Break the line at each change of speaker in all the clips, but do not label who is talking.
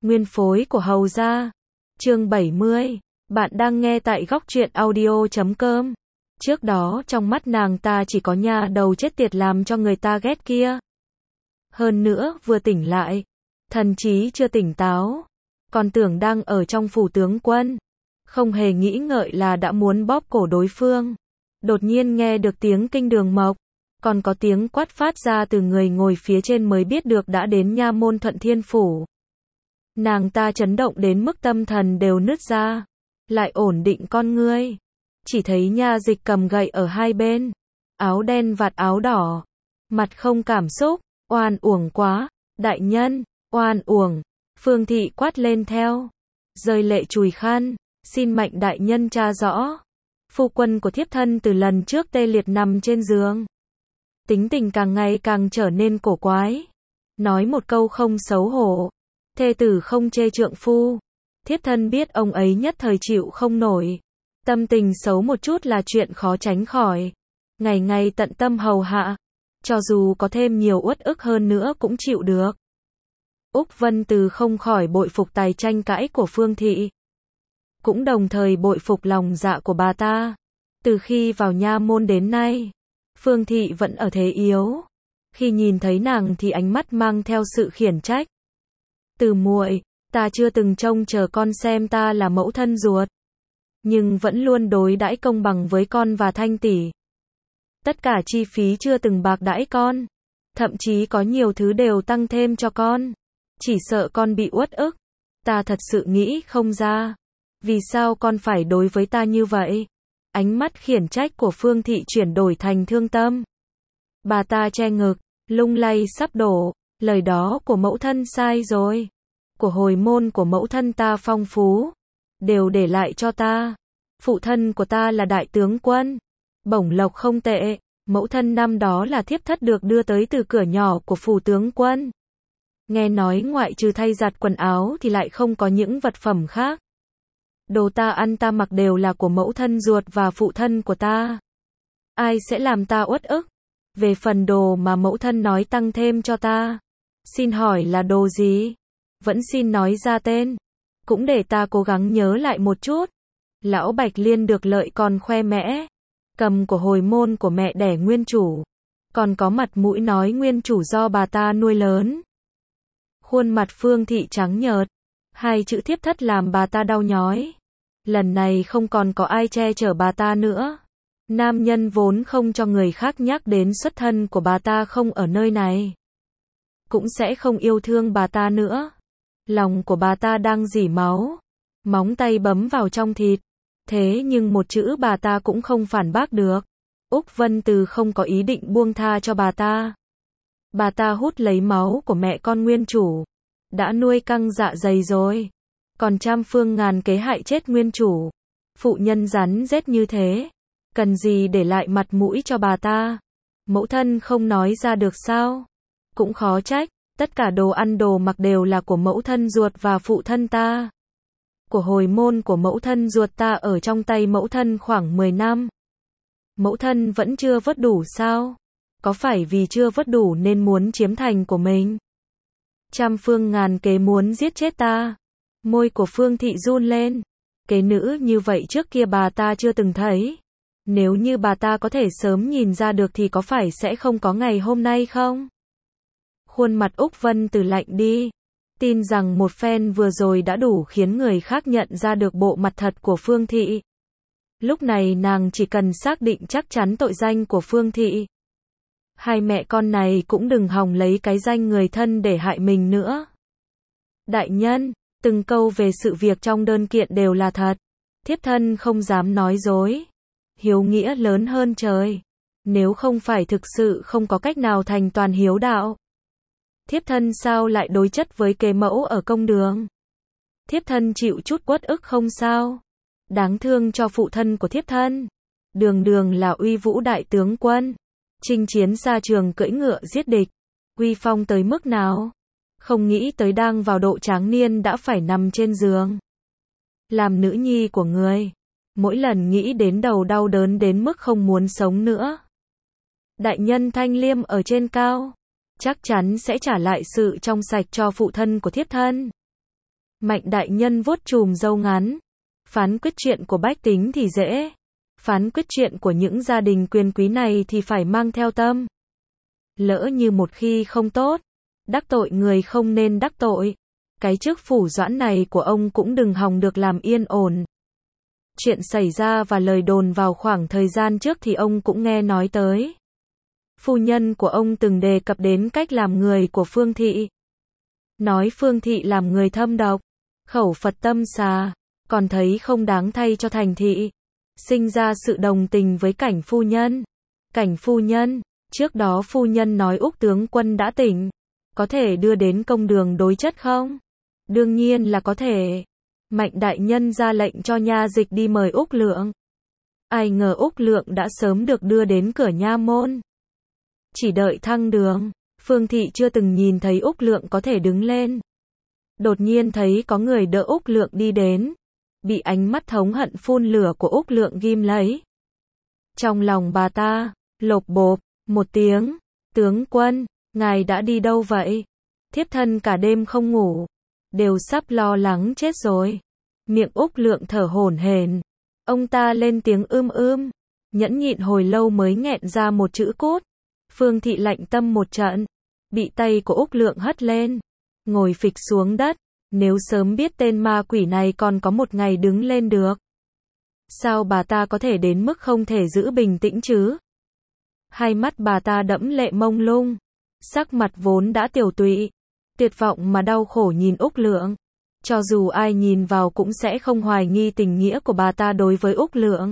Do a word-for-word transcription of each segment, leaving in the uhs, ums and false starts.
Nguyên phối của Hầu gia. Chương bảy mươi. Bạn đang nghe tại góc truyện audio chấm com. Trước đó trong mắt nàng ta chỉ có nha đầu chết tiệt làm cho người ta ghét kia. Hơn nữa, vừa tỉnh lại, thần trí chưa tỉnh táo, còn tưởng đang ở trong phủ tướng quân. Không hề nghĩ ngợi là đã muốn bóp cổ đối phương. Đột nhiên nghe được tiếng kinh đường mộc, còn có tiếng quát phát ra từ người ngồi phía trên mới biết được đã đến nha môn Thuận Thiên Phủ. Nàng ta chấn động đến mức tâm thần đều nứt ra, lại ổn định con ngươi. Chỉ thấy nha dịch cầm gậy ở hai bên, áo đen vạt áo đỏ, mặt không cảm xúc, oan uổng quá, đại nhân, oan uổng, Phương Thị quát lên theo, rơi lệ chùi khăn, xin mạnh đại nhân tra rõ. Phu quân của thiếp thân từ lần trước tê liệt nằm trên giường, tính tình càng ngày càng trở nên cổ quái, nói một câu không xấu hổ, thê tử không chê trượng phu. Thiếp thân biết ông ấy nhất thời chịu không nổi, tâm tình xấu một chút là chuyện khó tránh khỏi, ngày ngày tận tâm hầu hạ, cho dù có thêm nhiều uất ức hơn nữa cũng chịu được. Úc Vân Từ không khỏi bội phục tài tranh cãi của Phương Thị, cũng đồng thời bội phục lòng dạ của bà ta. Từ khi vào nha môn đến nay, Phương Thị vẫn ở thế yếu. Khi nhìn thấy nàng thì ánh mắt mang theo sự khiển trách. Từ muội, ta chưa từng trông chờ con xem ta là mẫu thân ruột, nhưng vẫn luôn đối đãi công bằng với con và Thanh tỷ. Tất cả chi phí chưa từng bạc đãi con, thậm chí có nhiều thứ đều tăng thêm cho con. Chỉ sợ con bị uất ức. Ta thật sự nghĩ không ra, vì sao con phải đối với ta như vậy? Ánh mắt khiển trách của Phương Thị chuyển đổi thành thương tâm. Bà ta che ngực, lung lay sắp đổ, lời đó của mẫu thân sai rồi. Của hồi môn của mẫu thân ta phong phú, đều để lại cho ta. Phụ thân của ta là đại tướng quân, bổng lộc không tệ. Mẫu thân năm đó là thiếp thất được đưa tới từ cửa nhỏ của phủ tướng quân. Nghe nói ngoại trừ thay giặt quần áo thì lại không có những vật phẩm khác. Đồ ta ăn ta mặc đều là của mẫu thân ruột và phụ thân của ta. Ai sẽ làm ta uất ức? Về phần đồ mà mẫu thân nói tăng thêm cho ta, xin hỏi là đồ gì? Vẫn xin nói ra tên, cũng để ta cố gắng nhớ lại một chút. Lão Bạch Liên được lợi còn khoe mẽ, cầm của hồi môn của mẹ đẻ nguyên chủ, còn có mặt mũi nói nguyên chủ do bà ta nuôi lớn. Khuôn mặt Phương Thị trắng nhợt, hai chữ thiếp thất làm bà ta đau nhói. Lần này không còn có ai che chở bà ta nữa. Nam nhân vốn không cho người khác nhắc đến xuất thân của bà ta không ở nơi này, cũng sẽ không yêu thương bà ta nữa. Lòng của bà ta đang rỉ máu, móng tay bấm vào trong thịt. Thế nhưng một chữ bà ta cũng không phản bác được. Úc Vân Từ không có ý định buông tha cho bà ta. Bà ta hút lấy máu của mẹ con nguyên chủ, đã nuôi căng dạ dày rồi, còn trăm phương ngàn kế hại chết nguyên chủ. Phụ nhân rắn rết như thế, cần gì để lại mặt mũi cho bà ta? Mẫu thân không nói ra được sao? Cũng khó trách, tất cả đồ ăn đồ mặc đều là của mẫu thân ruột và phụ thân ta. Của hồi môn của mẫu thân ruột ta ở trong tay mẫu thân khoảng mười năm. Mẫu thân vẫn chưa vớt đủ sao? Có phải vì chưa vớt đủ nên muốn chiếm thành của mình? Trăm phương ngàn kế muốn giết chết ta. Môi của Phương Thị run lên. Kế nữ như vậy trước kia bà ta chưa từng thấy. Nếu như bà ta có thể sớm nhìn ra được thì có phải sẽ không có ngày hôm nay không? Khuôn mặt Úc Vân Từ lạnh đi. Tin rằng một phen vừa rồi đã đủ khiến người khác nhận ra được bộ mặt thật của Phương Thị. Lúc này nàng chỉ cần xác định chắc chắn tội danh của Phương Thị. Hai mẹ con này cũng đừng hòng lấy cái danh người thân để hại mình nữa. Đại nhân, từng câu về sự việc trong đơn kiện đều là thật. Thiếp thân không dám nói dối. Hiếu nghĩa lớn hơn trời. Nếu không phải thực sự không có cách nào thành toàn hiếu đạo, thiếp thân sao lại đối chất với kế mẫu ở công đường? Thiếp thân chịu chút uất ức không sao? Đáng thương cho phụ thân của thiếp thân. Đường đường là uy vũ đại tướng quân, chinh chiến xa trường cưỡi ngựa giết địch, uy phong tới mức nào? Không nghĩ tới đang vào độ tráng niên đã phải nằm trên giường. Làm nữ nhi của người, mỗi lần nghĩ đến đầu đau đớn đến mức không muốn sống nữa. Đại nhân Thanh Liêm ở trên cao, chắc chắn sẽ trả lại sự trong sạch cho phụ thân của thiếp thân. Mạnh đại nhân vuốt chùm râu ngắn. Phán quyết chuyện của bách tính thì dễ. Phán quyết chuyện của những gia đình quyền quý này thì phải mang theo tâm. Lỡ như một khi không tốt, đắc tội người không nên đắc tội. Cái chức phủ doãn này của ông cũng đừng hòng được làm yên ổn. Chuyện xảy ra và lời đồn vào khoảng thời gian trước thì ông cũng nghe nói tới. Phu nhân của ông từng đề cập đến cách làm người của Phương Thị. Nói Phương Thị làm người thâm độc, khẩu Phật tâm xà, còn thấy không đáng thay cho thành thị. Sinh ra sự đồng tình với Cảnh phu nhân. Cảnh phu nhân, trước đó phu nhân nói Úc tướng quân đã tỉnh, có thể đưa đến công đường đối chất không? Đương nhiên là có thể. Mạnh đại nhân ra lệnh cho nha dịch đi mời Úc Lượng. Ai ngờ Úc Lượng đã sớm được đưa đến cửa nha môn. Chỉ đợi thăng đường, Phương Thị chưa từng nhìn thấy Úc Lượng có thể đứng lên. Đột nhiên thấy có người đỡ Úc Lượng đi đến, bị ánh mắt thống hận phun lửa của Úc Lượng ghim lấy. Trong lòng bà ta, lộp bộp, một tiếng, tướng quân, ngài đã đi đâu vậy? Thiếp thân cả đêm không ngủ, đều sắp lo lắng chết rồi. Miệng Úc Lượng thở hổn hển, ông ta lên tiếng ưm ưm, nhẫn nhịn hồi lâu mới nghẹn ra một chữ cốt. Phương Thị lạnh tâm một trận, bị tay của Úc Lượng hất lên, ngồi phịch xuống đất. Nếu sớm biết tên ma quỷ này còn có một ngày đứng lên được, sao bà ta có thể đến mức không thể giữ bình tĩnh chứ? Hai mắt bà ta đẫm lệ mông lung, sắc mặt vốn đã tiều tụy, tuyệt vọng mà đau khổ nhìn Úc Lượng. Cho dù ai nhìn vào cũng sẽ không hoài nghi tình nghĩa của bà ta đối với Úc Lượng.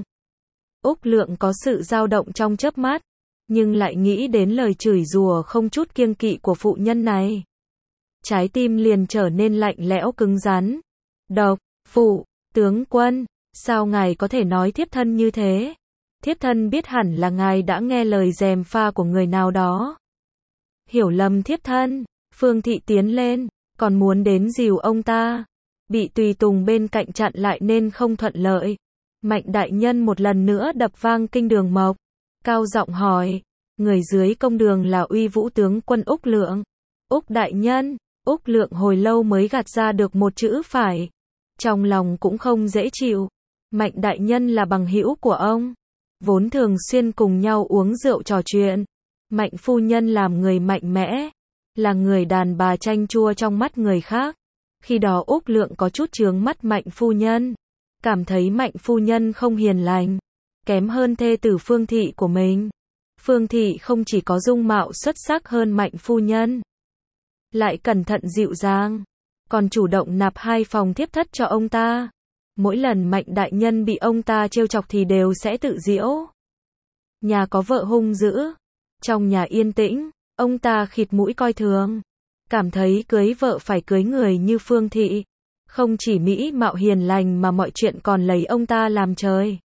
Úc Lượng có sự dao động trong chớp mắt, nhưng lại nghĩ đến lời chửi rủa không chút kiêng kỵ của phụ nhân này. Trái tim liền trở nên lạnh lẽo cứng rắn. Độc, phụ, tướng quân, sao ngài có thể nói thiếp thân như thế? Thiếp thân biết hẳn là ngài đã nghe lời gièm pha của người nào đó. Hiểu lầm thiếp thân. Phương Thị tiến lên, còn muốn đến dìu ông ta. Bị tùy tùng bên cạnh chặn lại nên không thuận lợi. Mạnh đại nhân một lần nữa đập vang kinh đường mộc, cao giọng hỏi. Người dưới công đường là Uy Vũ tướng quân Úc Lượng. Úc đại nhân. Úc Lượng hồi lâu mới gạt ra được một chữ phải. Trong lòng cũng không dễ chịu. Mạnh đại nhân là bằng hữu của ông, vốn thường xuyên cùng nhau uống rượu trò chuyện. Mạnh phu nhân làm người mạnh mẽ, là người đàn bà chanh chua trong mắt người khác. Khi đó Úc Lượng có chút chướng mắt Mạnh phu nhân, cảm thấy Mạnh phu nhân không hiền lành, kém hơn thê tử Phương Thị của mình. Phương Thị không chỉ có dung mạo xuất sắc hơn Mạnh phu nhân, lại cẩn thận dịu dàng, còn chủ động nạp hai phòng thiếp thất cho ông ta. Mỗi lần Mạnh đại nhân bị ông ta trêu chọc thì đều sẽ tự giễu. Nhà có vợ hung dữ, trong nhà yên tĩnh, ông ta khịt mũi coi thường, cảm thấy cưới vợ phải cưới người như Phương Thị, không chỉ mỹ mạo hiền lành mà mọi chuyện còn lấy ông ta làm trời.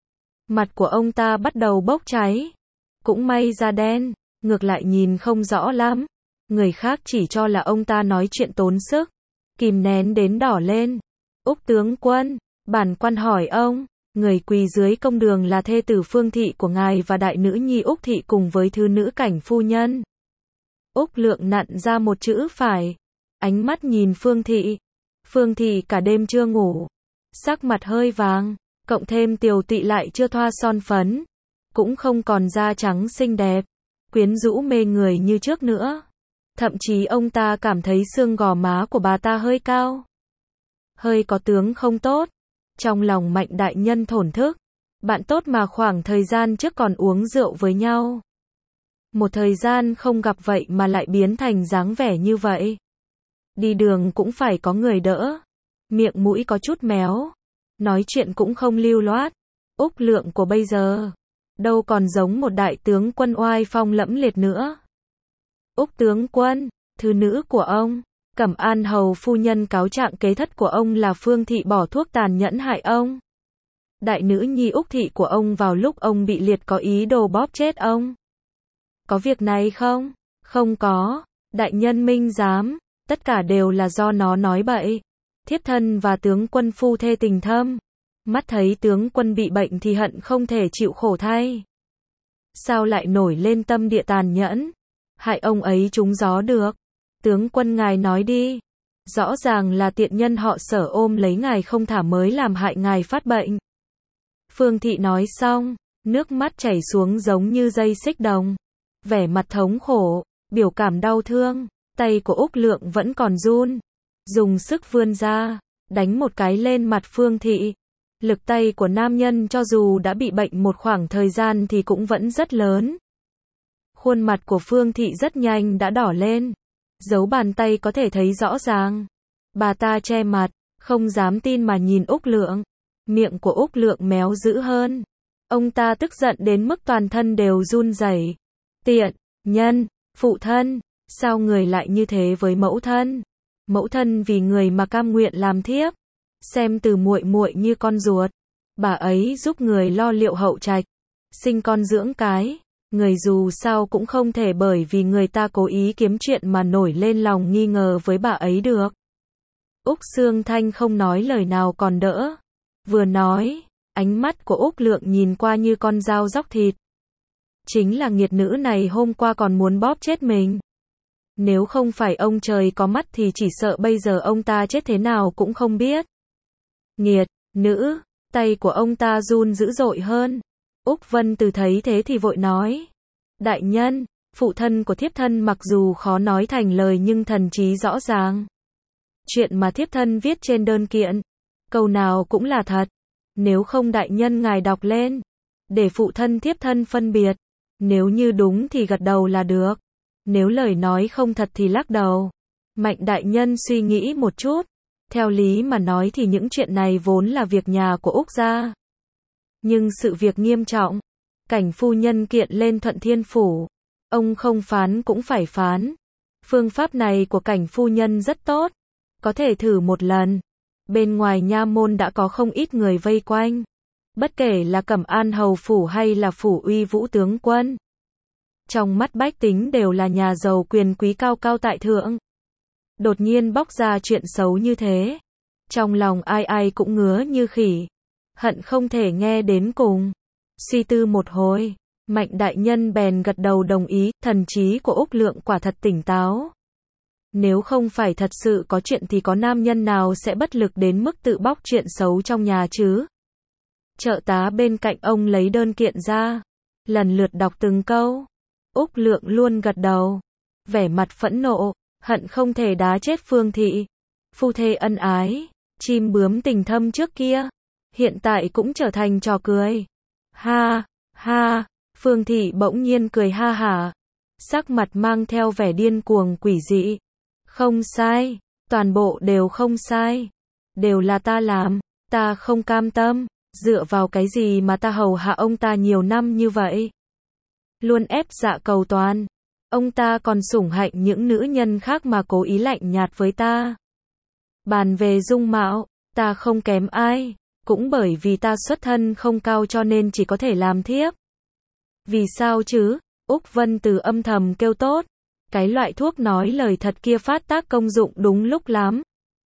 Mặt của ông ta bắt đầu bốc cháy, cũng may da đen, ngược lại nhìn không rõ lắm. Người khác chỉ cho là ông ta nói chuyện tốn sức, kìm nén đến đỏ lên. Úc tướng quân, bản quan hỏi ông, người quỳ dưới công đường là thê tử Phương Thị của ngài và đại nữ nhi Úc Thị cùng với thứ nữ Cảnh phu nhân. Úc Lượng nặn ra một chữ phải, ánh mắt nhìn Phương Thị. Phương Thị cả đêm chưa ngủ, sắc mặt hơi vàng, cộng thêm tiều tụy lại chưa thoa son phấn, cũng không còn da trắng xinh đẹp, quyến rũ mê người như trước nữa. Thậm chí ông ta cảm thấy xương gò má của bà ta hơi cao, hơi có tướng không tốt. Trong lòng Mạnh đại nhân thổn thức, bạn tốt mà khoảng thời gian trước còn uống rượu với nhau, một thời gian không gặp vậy mà lại biến thành dáng vẻ như vậy. Đi đường cũng phải có người đỡ, miệng mũi có chút méo, nói chuyện cũng không lưu loát. Úc Lượng của bây giờ, đâu còn giống một đại tướng quân oai phong lẫm liệt nữa. Úc tướng quân, thứ nữ của ông, Cẩm An hầu phu nhân cáo trạng kế thất của ông là Phương Thị bỏ thuốc tàn nhẫn hại ông. Đại nữ nhi Úc Thị của ông vào lúc ông bị liệt có ý đồ bóp chết ông. Có việc này không? Không có. Đại nhân minh giám, tất cả đều là do nó nói bậy. Thiếp thân và tướng quân phu thê tình thâm, mắt thấy tướng quân bị bệnh thì hận không thể chịu khổ thay. Sao lại nổi lên tâm địa tàn nhẫn, hại ông ấy trúng gió được? Tướng quân ngài nói đi. Rõ ràng là tiện nhân họ Sở ôm lấy ngài không thả mới làm hại ngài phát bệnh. Phương Thị nói xong, nước mắt chảy xuống giống như dây xích đồng. Vẻ mặt thống khổ, biểu cảm đau thương, tay của Úc Lượng vẫn còn run. Dùng sức vươn ra, đánh một cái lên mặt Phương Thị. Lực tay của nam nhân cho dù đã bị bệnh một khoảng thời gian thì cũng vẫn rất lớn. Khuôn mặt của Phương Thị rất nhanh đã đỏ lên. Dấu bàn tay có thể thấy rõ ràng. Bà ta che mặt, không dám tin mà nhìn Úc Lượng. Miệng của Úc Lượng méo dữ hơn. Ông ta tức giận đến mức toàn thân đều run rẩy. Tiện nhân, phụ thân, sao người lại như thế với mẫu thân? Mẫu thân vì người mà cam nguyện làm thiếp, xem từ muội muội như con ruột. Bà ấy giúp người lo liệu hậu trạch, sinh con dưỡng cái, người dù sao cũng không thể bởi vì người ta cố ý kiếm chuyện mà nổi lên lòng nghi ngờ với bà ấy được. Úc Xương Thanh không nói lời nào còn đỡ. Vừa nói, ánh mắt của Úc Lượng nhìn qua như con dao róc thịt. Chính là nghiệt nữ này hôm qua còn muốn bóp chết mình. Nếu không phải ông trời có mắt thì chỉ sợ bây giờ ông ta chết thế nào cũng không biết. Nghiệt nữ, tay của ông ta run dữ dội hơn. Úc Vân Từ thấy thế thì vội nói. Đại nhân, phụ thân của thiếp thân mặc dù khó nói thành lời nhưng thần trí rõ ràng. Chuyện mà thiếp thân viết trên đơn kiện, câu nào cũng là thật. Nếu không đại nhân ngài đọc lên, để phụ thân thiếp thân phân biệt. Nếu như đúng thì gật đầu là được. Nếu lời nói không thật thì lắc đầu. Mạnh đại nhân suy nghĩ một chút. Theo lý mà nói thì những chuyện này vốn là việc nhà của Úc gia. Nhưng sự việc nghiêm trọng. Cảnh phu nhân kiện lên Thuận Thiên Phủ. Ông không phán cũng phải phán. Phương pháp này của cảnh phu nhân rất tốt. Có thể thử một lần. Bên ngoài nha môn đã có không ít người vây quanh. Bất kể là Cẩm An hầu phủ hay là phủ Uy Vũ tướng quân. Trong mắt bách tính đều là nhà giàu quyền quý cao cao tại thượng. Đột nhiên bóc ra chuyện xấu như thế. Trong lòng ai ai cũng ngứa như khỉ. Hận không thể nghe đến cùng. Suy tư một hồi, Mạnh đại nhân bèn gật đầu đồng ý, thần trí của Úc Lượng quả thật tỉnh táo. Nếu không phải thật sự có chuyện thì có nam nhân nào sẽ bất lực đến mức tự bóc chuyện xấu trong nhà chứ? Trợ tá bên cạnh ông lấy đơn kiện ra, lần lượt đọc từng câu. Úc Lượng luôn gật đầu, vẻ mặt phẫn nộ, hận không thể đá chết Phương Thị. Phu thê ân ái, chim bướm tình thâm trước kia, hiện tại cũng trở thành trò cười. Ha, ha, Phương Thị bỗng nhiên cười ha hả, sắc mặt mang theo vẻ điên cuồng quỷ dị. Không sai, toàn bộ đều không sai, đều là ta làm, ta không cam tâm, dựa vào cái gì mà ta hầu hạ ông ta nhiều năm như vậy? Luôn ép dạ cầu toàn, ông ta còn sủng hạnh những nữ nhân khác mà cố ý lạnh nhạt với ta. Bàn về dung mạo, ta không kém ai, cũng bởi vì ta xuất thân không cao cho nên chỉ có thể làm thiếp. Vì sao chứ? Úc Vân Từ âm thầm kêu tốt. Cái loại thuốc nói lời thật kia phát tác công dụng đúng lúc lắm.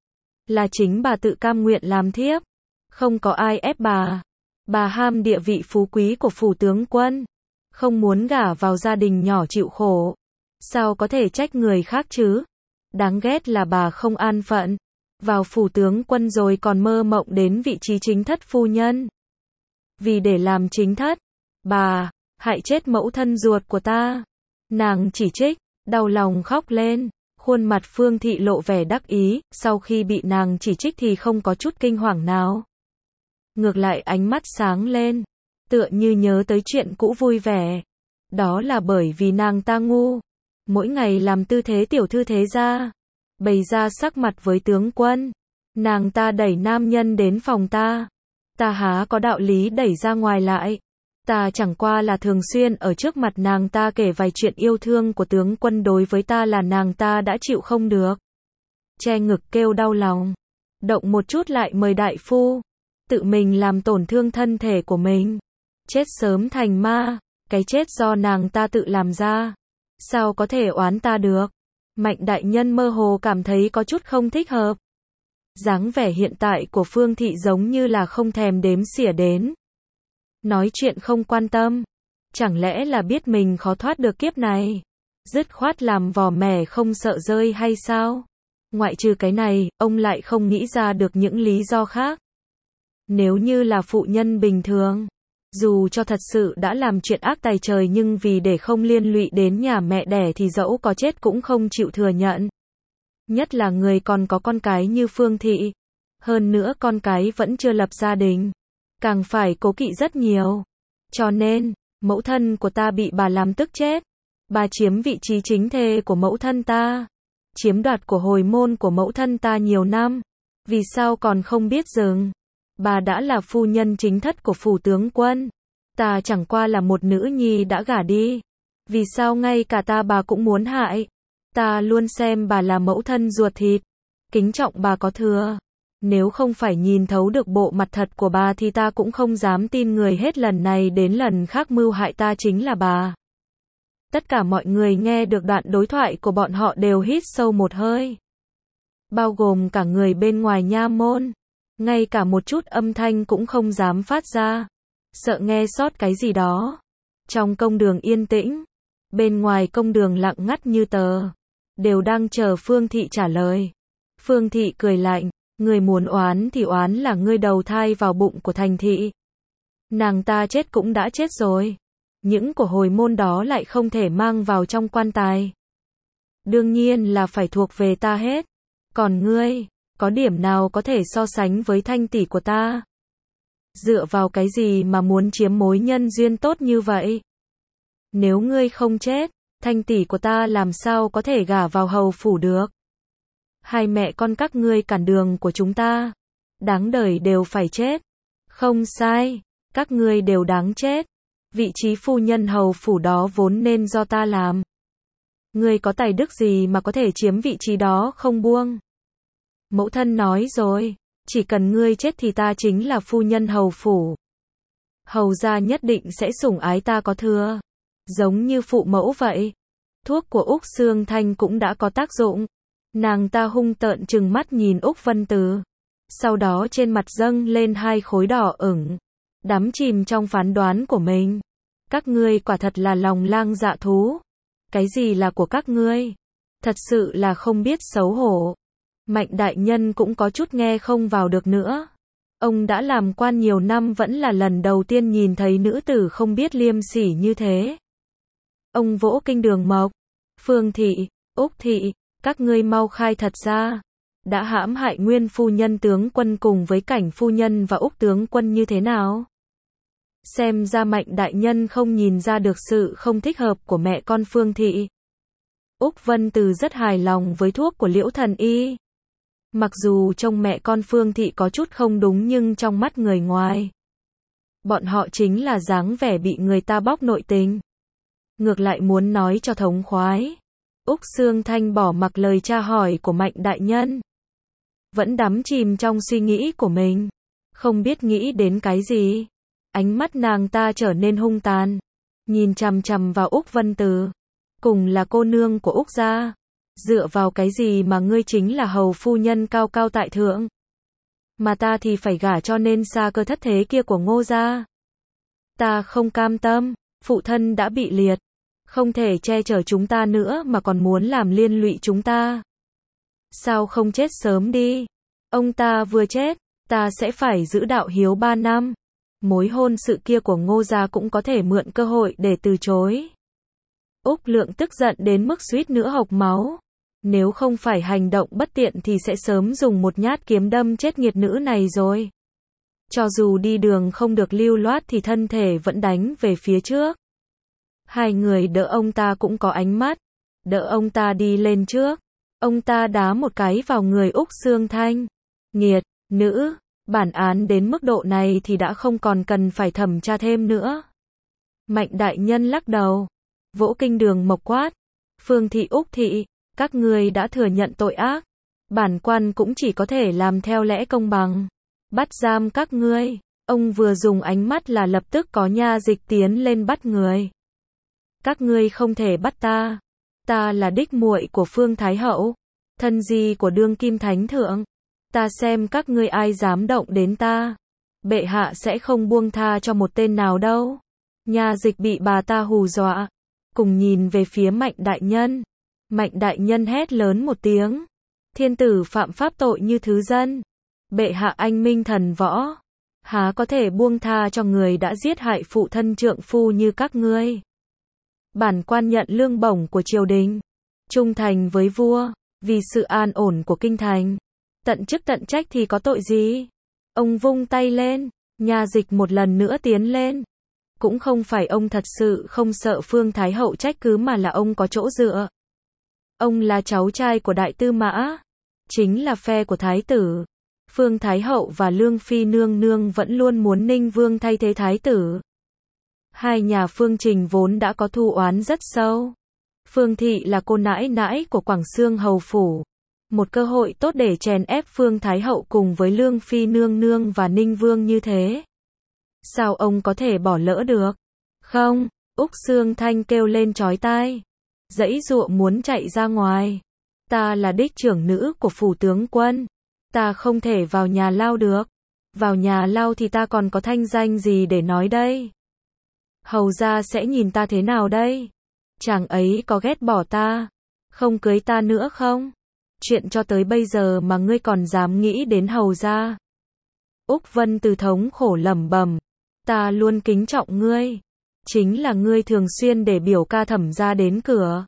Là chính bà tự cam nguyện làm thiếp. Không có ai ép bà. Bà ham địa vị phú quý của phủ tướng quân. Không muốn gả vào gia đình nhỏ chịu khổ. Sao có thể trách người khác chứ? Đáng ghét là bà không an phận. Vào phủ tướng quân rồi còn mơ mộng đến vị trí chính thất phu nhân. Vì để làm chính thất, bà hại chết mẫu thân ruột của ta. Nàng chỉ trích, đau lòng khóc lên. Khuôn mặt Phương Thị lộ vẻ đắc ý, sau khi bị nàng chỉ trích thì không có chút kinh hoàng nào. Ngược lại ánh mắt sáng lên, tựa như nhớ tới chuyện cũ vui vẻ. Đó là bởi vì nàng ta ngu, mỗi ngày làm tư thế tiểu thư thế gia, bày ra sắc mặt với tướng quân. Nàng ta đẩy nam nhân đến phòng ta, ta há có đạo lý đẩy ra ngoài lại. Ta chẳng qua là thường xuyên ở trước mặt nàng ta kể vài chuyện yêu thương của tướng quân đối với ta là nàng ta đã chịu không được. Che ngực kêu đau lòng. Động một chút lại mời đại phu. Tự mình làm tổn thương thân thể của mình. Chết sớm thành ma. Cái chết do nàng ta tự làm ra. Sao có thể oán ta được? Mạnh đại nhân mơ hồ cảm thấy có chút không thích hợp. Dáng vẻ hiện tại của Phương Thị giống như là không thèm đếm xỉa đến. Nói chuyện không quan tâm. Chẳng lẽ là biết mình khó thoát được kiếp này? Dứt khoát làm vò mẻ không sợ rơi hay sao? Ngoại trừ cái này, ông lại không nghĩ ra được những lý do khác. Nếu như là phụ nhân bình thường, dù cho thật sự đã làm chuyện ác tày trời nhưng vì để không liên lụy đến nhà mẹ đẻ thì dẫu có chết cũng không chịu thừa nhận. Nhất là người còn có con cái như Phương Thị. Hơn nữa con cái vẫn chưa lập gia đình. Càng phải cố kỵ rất nhiều. Cho nên, mẫu thân của ta bị bà làm tức chết. Bà chiếm vị trí chính thê của mẫu thân ta. Chiếm đoạt của hồi môn của mẫu thân ta nhiều năm. Vì sao còn không biết dừng? Bà đã là phu nhân chính thất của phủ tướng quân. Ta chẳng qua là một nữ nhi đã gả đi. Vì sao ngay cả ta bà cũng muốn hại? Ta luôn xem bà là mẫu thân ruột thịt. Kính trọng bà có thừa. Nếu không phải nhìn thấu được bộ mặt thật của bà thì ta cũng không dám tin người hết lần này đến lần khác mưu hại ta chính là bà. Tất cả mọi người nghe được đoạn đối thoại của bọn họ đều hít sâu một hơi. Bao gồm cả người bên ngoài nha môn. Ngay cả một chút âm thanh cũng không dám phát ra. Sợ nghe sót cái gì đó. Trong công đường yên tĩnh. Bên ngoài công đường lặng ngắt như tờ. Đều đang chờ Phương Thị trả lời. Phương Thị cười lạnh. Người muốn oán thì oán là ngươi đầu thai vào bụng của Thành Thị. Nàng ta chết cũng đã chết rồi. Những của hồi môn đó lại không thể mang vào trong quan tài. Đương nhiên là phải thuộc về ta hết. Còn ngươi, có điểm nào có thể so sánh với Thanh tỷ của ta? Dựa vào cái gì mà muốn chiếm mối nhân duyên tốt như vậy? Nếu ngươi không chết, Thanh tỷ của ta làm sao có thể gả vào hầu phủ được? Hai mẹ con các ngươi cản đường của chúng ta. Đáng đời đều phải chết. Không sai, các ngươi đều đáng chết. Vị trí phu nhân hầu phủ đó vốn nên do ta làm. Ngươi có tài đức gì mà có thể chiếm vị trí đó không buông? Mẫu thân nói rồi, chỉ cần ngươi chết thì ta chính là phu nhân hầu phủ. Hầu gia nhất định sẽ sủng ái ta có thừa. Giống như phụ mẫu vậy. Thuốc của Úc Xương Thanh cũng đã có tác dụng. Nàng ta hung tợn trừng mắt nhìn Úc Vân Từ. Sau đó trên mặt dâng lên hai khối đỏ ửng. Đắm chìm trong phán đoán của mình. Các ngươi quả thật là lòng lang dạ thú. Cái gì là của các ngươi? Thật sự là không biết xấu hổ. Mạnh đại nhân cũng có chút nghe không vào được nữa. Ông đã làm quan nhiều năm vẫn là lần đầu tiên nhìn thấy nữ tử không biết liêm sỉ như thế. Ông vỗ kinh đường mộc. Phương Thị, Úc Thị, các ngươi mau khai thật ra. Đã hãm hại nguyên phu nhân tướng quân cùng với Cảnh phu nhân và Úc tướng quân như thế nào? Xem ra Mạnh đại nhân không nhìn ra được sự không thích hợp của mẹ con Phương Thị. Úc Vân Từ rất hài lòng với thuốc của Liễu Thần Y. Mặc dù trông mẹ con Phương Thị có chút không đúng nhưng trong mắt người ngoài, bọn họ chính là dáng vẻ bị người ta bóc nội tình. Ngược lại muốn nói cho thống khoái. Úc Xương Thanh bỏ mặc lời tra hỏi của Mạnh đại nhân. Vẫn đắm chìm trong suy nghĩ của mình. Không biết nghĩ đến cái gì. Ánh mắt nàng ta trở nên hung tàn. Nhìn chằm chằm vào Úc Vân Từ. Cùng là cô nương của Úc gia. Dựa vào cái gì mà ngươi chính là hầu phu nhân cao cao tại thượng? Mà ta thì phải gả cho nên xa cơ thất thế kia của Ngô gia. Ta không cam tâm. Phụ thân đã bị liệt. Không thể che chở chúng ta nữa mà còn muốn làm liên lụy chúng ta. Sao không chết sớm đi? Ông ta vừa chết, ta sẽ phải giữ đạo hiếu ba năm. Mối hôn sự kia của Ngô gia cũng có thể mượn cơ hội để từ chối. Úc Lượng tức giận đến mức suýt nữa hộc máu. Nếu không phải hành động bất tiện thì sẽ sớm dùng một nhát kiếm đâm chết nghiệt nữ này rồi. Cho dù đi đường không được lưu loát thì thân thể vẫn đánh về phía trước. Hai người đỡ ông ta cũng có ánh mắt. Đỡ ông ta đi lên trước. Ông ta đá một cái vào người Úc Xương Thanh. Nghiệt, nữ, bản án đến mức độ này thì đã không còn cần phải thẩm tra thêm nữa. Mạnh đại nhân lắc đầu. Vỗ kinh đường mộc quát. Phương Thị Úc Thị, các ngươi đã thừa nhận tội ác. Bản quan cũng chỉ có thể làm theo lẽ công bằng. Bắt giam các ngươi. Ông vừa dùng ánh mắt là lập tức có nha dịch tiến lên bắt người. Các ngươi không thể bắt ta. Ta là đích muội của Phương Thái Hậu. Thân di của đương kim thánh thượng. Ta xem các ngươi ai dám động đến ta. Bệ hạ sẽ không buông tha cho một tên nào đâu. Nha dịch bị bà ta hù dọa. Cùng nhìn về phía Mạnh đại nhân. Mạnh đại nhân hét lớn một tiếng. Thiên tử phạm pháp tội như thứ dân. Bệ hạ anh minh thần võ. Há có thể buông tha cho người đã giết hại phụ thân trượng phu như các ngươi. Bản quan nhận lương bổng của triều đình. Trung thành với vua. Vì sự an ổn của kinh thành. Tận chức tận trách thì có tội gì? Ông vung tay lên. Nha dịch một lần nữa tiến lên. Cũng không phải ông thật sự không sợ Phương Thái Hậu trách cứ mà là ông có chỗ dựa. Ông là cháu trai của đại tư mã. Chính là phe của thái tử. Phương Thái Hậu và Lương Phi nương nương vẫn luôn muốn Ninh Vương thay thế thái tử. Hai nhà Phương Trình vốn đã có thù oán rất sâu. Phương Thị là cô nãi nãi của Quảng Xương hầu phủ. Một cơ hội tốt để chèn ép Phương Thái Hậu cùng với Lương Phi nương nương và Ninh Vương như thế. Sao ông có thể bỏ lỡ được? Không, Úc Xương Thanh kêu lên chói tai. Giãy giụa muốn chạy ra ngoài. Ta là đích trưởng nữ của phủ tướng quân. Ta không thể vào nhà lao được. Vào nhà lao thì ta còn có thanh danh gì để nói đây? Hầu gia sẽ nhìn ta thế nào đây? Chàng ấy có ghét bỏ ta? Không cưới ta nữa không? Chuyện cho tới bây giờ mà ngươi còn dám nghĩ đến hầu gia. Úc Vân Từ thống khổ lẩm bẩm. Ta luôn kính trọng ngươi. Chính là ngươi thường xuyên để biểu ca Thẩm gia đến cửa.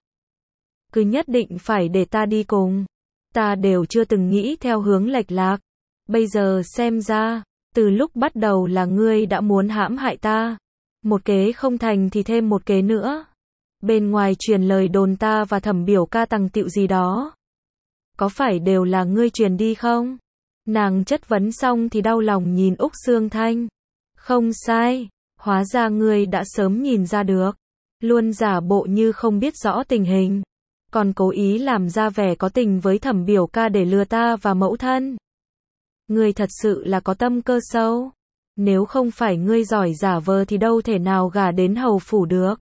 Cứ nhất định phải để ta đi cùng. Ta đều chưa từng nghĩ theo hướng lệch lạc. Bây giờ xem ra, từ lúc bắt đầu là ngươi đã muốn hãm hại ta. Một kế không thành thì thêm một kế nữa. Bên ngoài truyền lời đồn ta và Thẩm biểu ca tằng tựu gì đó. Có phải đều là ngươi truyền đi không? Nàng chất vấn xong thì đau lòng nhìn Úc Xương Thanh. Không sai, hóa ra ngươi đã sớm nhìn ra được. Luôn giả bộ như không biết rõ tình hình. Còn cố ý làm ra vẻ có tình với Thẩm biểu ca để lừa ta và mẫu thân. Ngươi thật sự là có tâm cơ sâu. Nếu không phải ngươi giỏi giả vờ thì đâu thể nào gả đến hầu phủ được.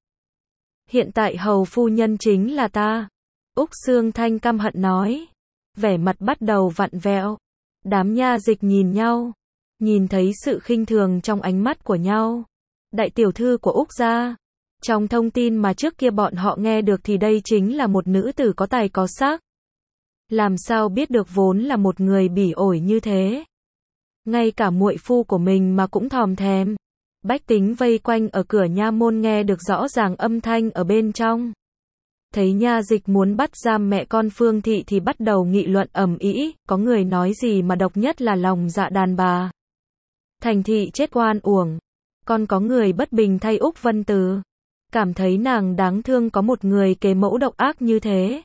Hiện tại hầu phu nhân chính là ta. Úc Xương Thanh căm hận nói. Vẻ mặt bắt đầu vặn vẹo. Đám nha dịch nhìn nhau. Nhìn thấy sự khinh thường trong ánh mắt của nhau. Đại tiểu thư của Úc gia. Trong thông tin mà trước kia bọn họ nghe được thì đây chính là một nữ tử có tài có sắc. Làm sao biết được vốn là một người bỉ ổi như thế. Ngay cả muội phu của mình mà cũng thòm thèm. Bách tính vây quanh ở cửa nha môn nghe được rõ ràng âm thanh ở bên trong. Thấy nha dịch muốn bắt giam mẹ con Phương Thị thì bắt đầu nghị luận ầm ĩ, có người nói gì mà độc nhất là lòng dạ đàn bà. Thành thị chết oan uổng. Còn có người bất bình thay Úc Vân Từ. Cảm thấy nàng đáng thương có một người kế mẫu độc ác như thế.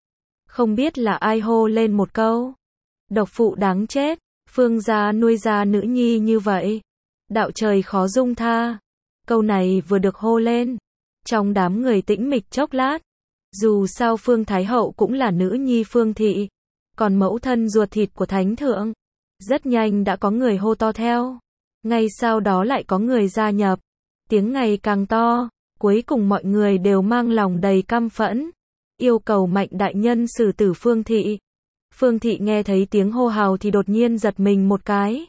Không biết là ai hô lên một câu. Độc phụ đáng chết, Phương gia nuôi ra nữ nhi như vậy. Đạo trời khó dung tha. Câu này vừa được hô lên. Trong đám người tĩnh mịch chốc lát. Dù sao Phương Thái Hậu cũng là nữ nhi Phương Thị. Còn mẫu thân ruột thịt của Thánh Thượng. Rất nhanh đã có người hô to theo. Ngay sau đó lại có người gia nhập. Tiếng ngày càng to. Cuối cùng mọi người đều mang lòng đầy căm phẫn. Yêu cầu Mạnh đại nhân xử tử Phương Thị. Phương Thị nghe thấy tiếng hô hào thì đột nhiên giật mình một cái.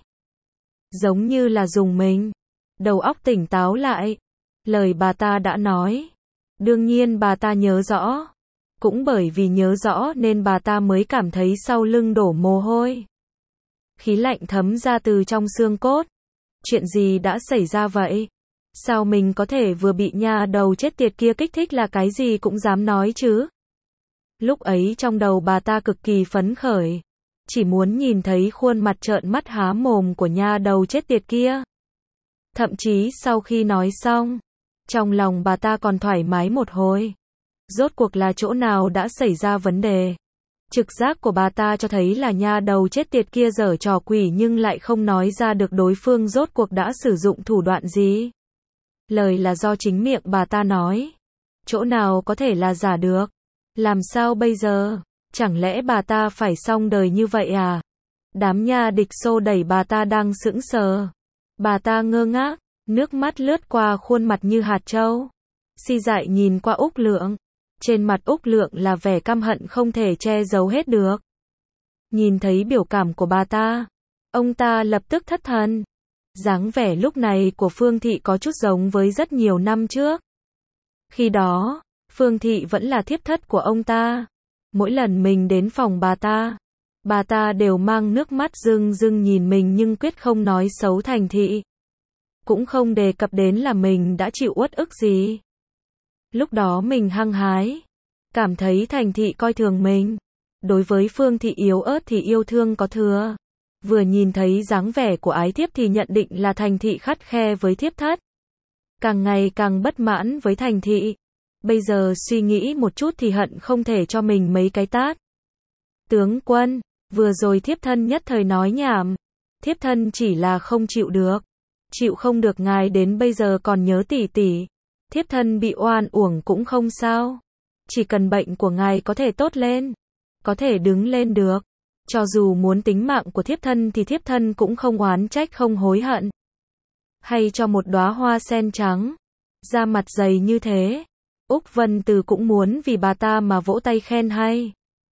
Giống như là dùng mình. Đầu óc tỉnh táo lại. Lời bà ta đã nói. Đương nhiên bà ta nhớ rõ. Cũng bởi vì nhớ rõ nên bà ta mới cảm thấy sau lưng đổ mồ hôi. Khí lạnh thấm ra từ trong xương cốt. Chuyện gì đã xảy ra vậy? Sao mình có thể vừa bị nha đầu chết tiệt kia kích thích là cái gì cũng dám nói chứ? Lúc ấy trong đầu bà ta cực kỳ phấn khởi. Chỉ muốn nhìn thấy khuôn mặt trợn mắt há mồm của nha đầu chết tiệt kia. Thậm chí sau khi nói xong, trong lòng bà ta còn thoải mái một hồi. Rốt cuộc là chỗ nào đã xảy ra vấn đề? Trực giác của bà ta cho thấy là nha đầu chết tiệt kia giở trò quỷ nhưng lại không nói ra được đối phương rốt cuộc đã sử dụng thủ đoạn gì. Lời là do chính miệng bà ta nói. Chỗ nào có thể là giả được? Làm sao bây giờ? Chẳng lẽ bà ta phải xong đời như vậy à? Đám nha địch xô đẩy bà ta đang sững sờ. Bà ta ngơ ngác, nước mắt lướt qua khuôn mặt như hạt châu. Si dại nhìn qua Úc Lượng. Trên mặt Úc Lượng là vẻ căm hận không thể che giấu hết được. Nhìn thấy biểu cảm của bà ta, ông ta lập tức thất thần. Dáng vẻ lúc này của Phương Thị có chút giống với rất nhiều năm trước. Khi đó, Phương Thị vẫn là thiếp thất của ông ta. Mỗi lần mình đến phòng bà ta, bà ta đều mang nước mắt rưng rưng nhìn mình nhưng quyết không nói xấu Thành Thị. Cũng không đề cập đến là mình đã chịu uất ức gì. Lúc đó mình hăng hái, cảm thấy Thành Thị coi thường mình. Đối với Phương Thị yếu ớt thì yêu thương có thừa. Vừa nhìn thấy dáng vẻ của ái thiếp thì nhận định là Thành Thị khắt khe với thiếp thất. Càng ngày càng bất mãn với Thành Thị. Bây giờ suy nghĩ một chút thì hận không thể cho mình mấy cái tát. Tướng quân, vừa rồi thiếp thân nhất thời nói nhảm. Thiếp thân chỉ là không chịu được. Chịu không được ngài đến bây giờ còn nhớ tỷ tỷ. Thiếp thân bị oan uổng cũng không sao. Chỉ cần bệnh của ngài có thể tốt lên, có thể đứng lên được. Cho dù muốn tính mạng của thiếp thân thì thiếp thân cũng không oán trách không hối hận. Hay cho một đóa hoa sen trắng, da mặt dày như thế. Úc Vân Từ cũng muốn vì bà ta mà vỗ tay khen hay.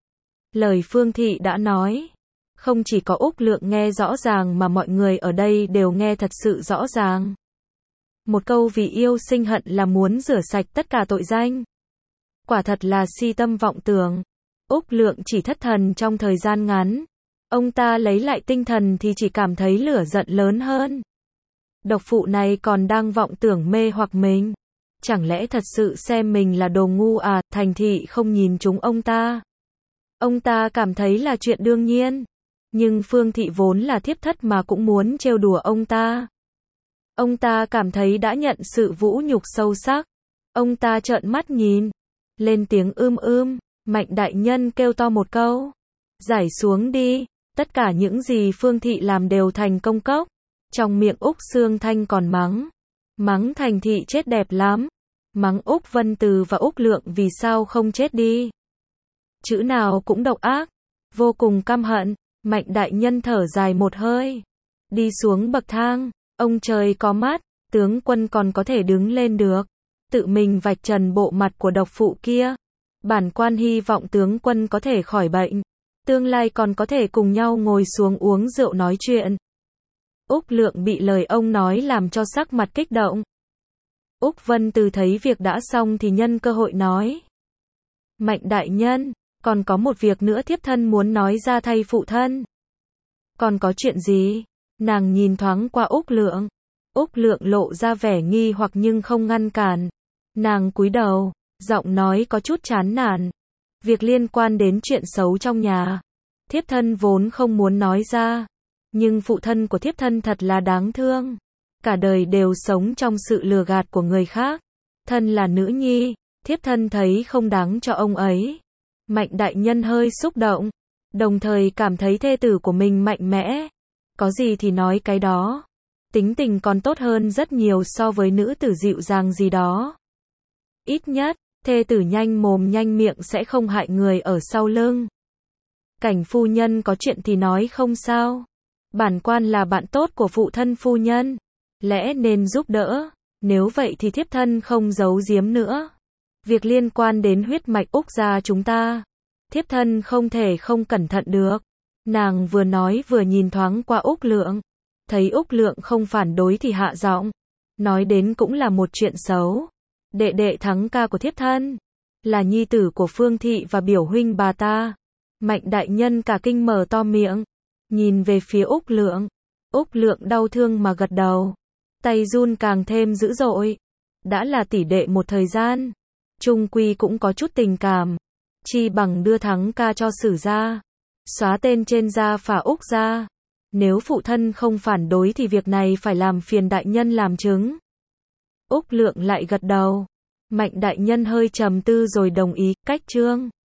Lời Phương Thị đã nói, không chỉ có Úc Lượng nghe rõ ràng mà mọi người ở đây đều nghe thật sự rõ ràng. Một câu vì yêu sinh hận là muốn rửa sạch tất cả tội danh. Quả thật là si tâm vọng tưởng. Úc Lượng chỉ thất thần trong thời gian ngắn. Ông ta lấy lại tinh thần thì chỉ cảm thấy lửa giận lớn hơn. Độc phụ này còn đang vọng tưởng mê hoặc mình. Chẳng lẽ thật sự xem mình là đồ ngu à? Thành Thị không nhìn trúng ông ta. Ông ta cảm thấy là chuyện đương nhiên. Nhưng Phương Thị vốn là thiếp thất mà cũng muốn trêu đùa ông ta. Ông ta cảm thấy đã nhận sự vũ nhục sâu sắc. Ông ta trợn mắt nhìn. Lên tiếng ưm ưm. Mạnh đại nhân kêu to một câu. Giải xuống đi. Tất cả những gì Phương Thị làm đều thành công cốc. Trong miệng Úc Sương Thanh còn mắng. Mắng Thành Thị chết đẹp lắm. Mắng Úc Vân Từ và Úc Lượng vì sao không chết đi. Chữ nào cũng độc ác. Vô cùng căm hận. Mạnh đại nhân thở dài một hơi. Đi xuống bậc thang. Ông trời có mắt. Tướng quân còn có thể đứng lên được. Tự mình vạch trần bộ mặt của độc phụ kia. Bản quan hy vọng tướng quân có thể khỏi bệnh. Tương lai còn có thể cùng nhau ngồi xuống uống rượu nói chuyện. Úc Lượng bị lời ông nói làm cho sắc mặt kích động. Úc Vân Từ thấy việc đã xong thì nhân cơ hội nói. Mạnh đại nhân, còn có một việc nữa thiếp thân muốn nói ra thay phụ thân. Còn có chuyện gì? Nàng nhìn thoáng qua Úc Lượng. Úc Lượng lộ ra vẻ nghi hoặc nhưng không ngăn cản. Nàng cúi đầu, giọng nói có chút chán nản. Việc liên quan đến chuyện xấu trong nhà. Thiếp thân vốn không muốn nói ra. Nhưng phụ thân của thiếp thân thật là đáng thương. Cả đời đều sống trong sự lừa gạt của người khác. Thân là nữ nhi, thiếp thân thấy không đáng cho ông ấy. Mạnh đại nhân hơi xúc động. Đồng thời cảm thấy thê tử của mình mạnh mẽ. Có gì thì nói cái đó. Tính tình còn tốt hơn rất nhiều so với nữ tử dịu dàng gì đó. Ít nhất, thê tử nhanh mồm nhanh miệng sẽ không hại người ở sau lưng. Cảnh phu nhân có chuyện thì nói không sao. Bản quan là bạn tốt của phụ thân phu nhân. Lẽ nên giúp đỡ. Nếu vậy thì thiếp thân không giấu giếm nữa. Việc liên quan đến huyết mạch Úc gia chúng ta. Thiếp thân không thể không cẩn thận được. Nàng vừa nói vừa nhìn thoáng qua Úc Lượng. Thấy Úc Lượng không phản đối thì hạ giọng. Nói đến cũng là một chuyện xấu. Đệ đệ Thắng ca của thiếp thân. Là nhi tử của Phương Thị và biểu huynh bà ta. Mạnh đại nhân cả kinh mở to miệng. Nhìn về phía Úc Lượng. Úc Lượng đau thương mà gật đầu. Tay run càng thêm dữ dội. Đã là tỷ đệ một thời gian. Chung quy cũng có chút tình cảm. Chi bằng đưa Thắng ca cho Sử gia. Xóa tên trên gia phả Úc gia. Nếu phụ thân không phản đối thì việc này phải làm phiền đại nhân làm chứng. Úc Lượng lại gật đầu. Mạnh đại nhân hơi trầm tư rồi đồng ý. Cách chương